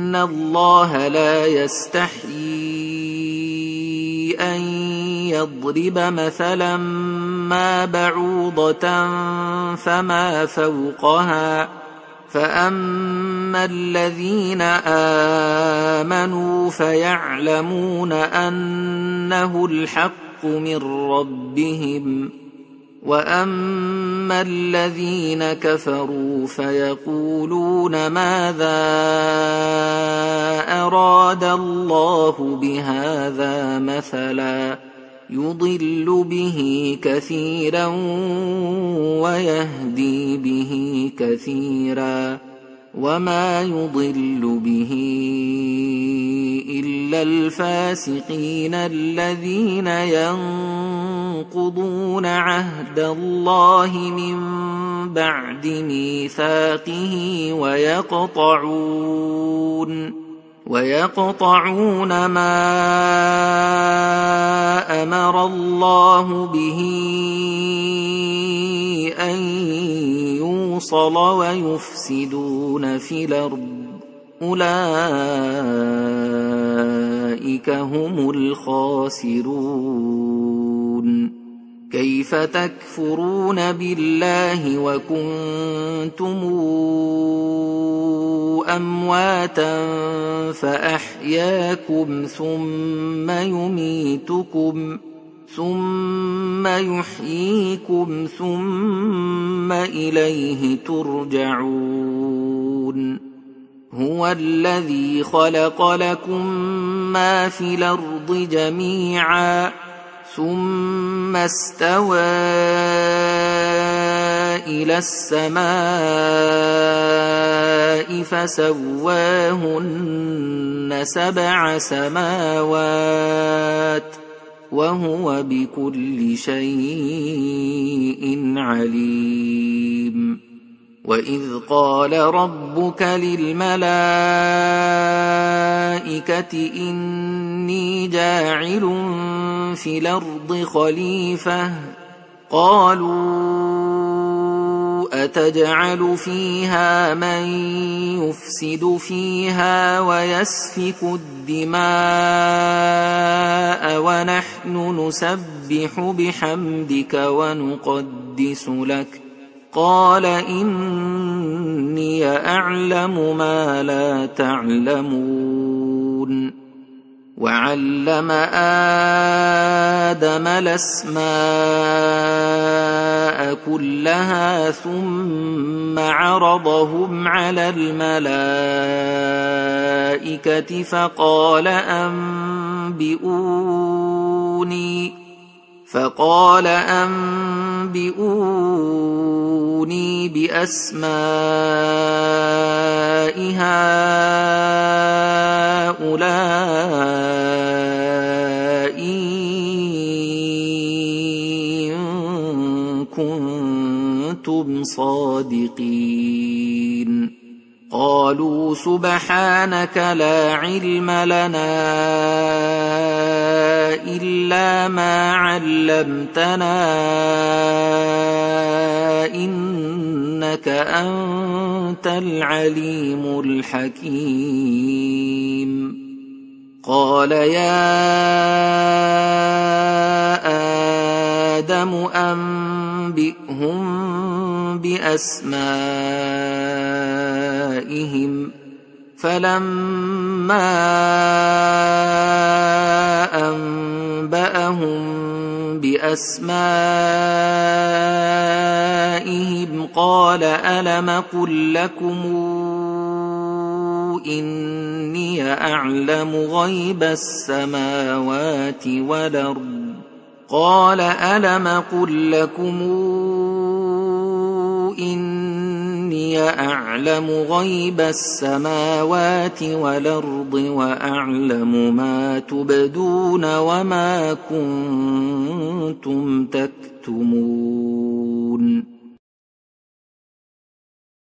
إن الله لا يستحيي أن يضرب مثلا ما بعوضة فما فوقها فأما الذين آمنوا فيعلمون أنه الحق من ربهم وأما الذين كفروا فيقولون ماذا أراد الله بهذا مثلا يضل به كثيرا ويهدي به كثيرا وما يضل به إلا الفاسقين الذين ينقضون عهد الله من بعد ميثاقه ويقطعون ما أمر الله به أن يوصل ويفسدون في الأرض أولئك هم الخاسرون كيف تكفرون بالله وكنتم أمواتا فأحياكم ثم يميتكم ثم يحييكم ثم إليه ترجعون هو الذي خلق لكم ما في الأرض جميعا ثم استوى إلى السماء فسواهن 7 سماوات وهو بكل شيء عليم وإذ قال ربك للملائكة إني جاعل في الأرض خليفة قالوا أتجعل فيها من يفسد فيها ويسفك الدماء ونحن نسبح بحمدك ونقدس لك قال إني أعلم ما لا تعلمون وعلم آدم الأسماء كلها ثم عرضهم على الملائكة فقال أنبئوني بأسماء هؤلاء إن كنتم صادقين قالوا سبحانك لا علم لنا إلا ما علمتنا إنك أنت العليم الحكيم قال يا آدم أنبئهم بأسمائهم فلما أنبأهم بأسمائهم قال ألم قل لكم إني أعلم غيب السماوات والأرض قال ألم قل لكم إني أعلم غيب السماوات والأرض وأعلم ما تبدون وما كنتم تكتمون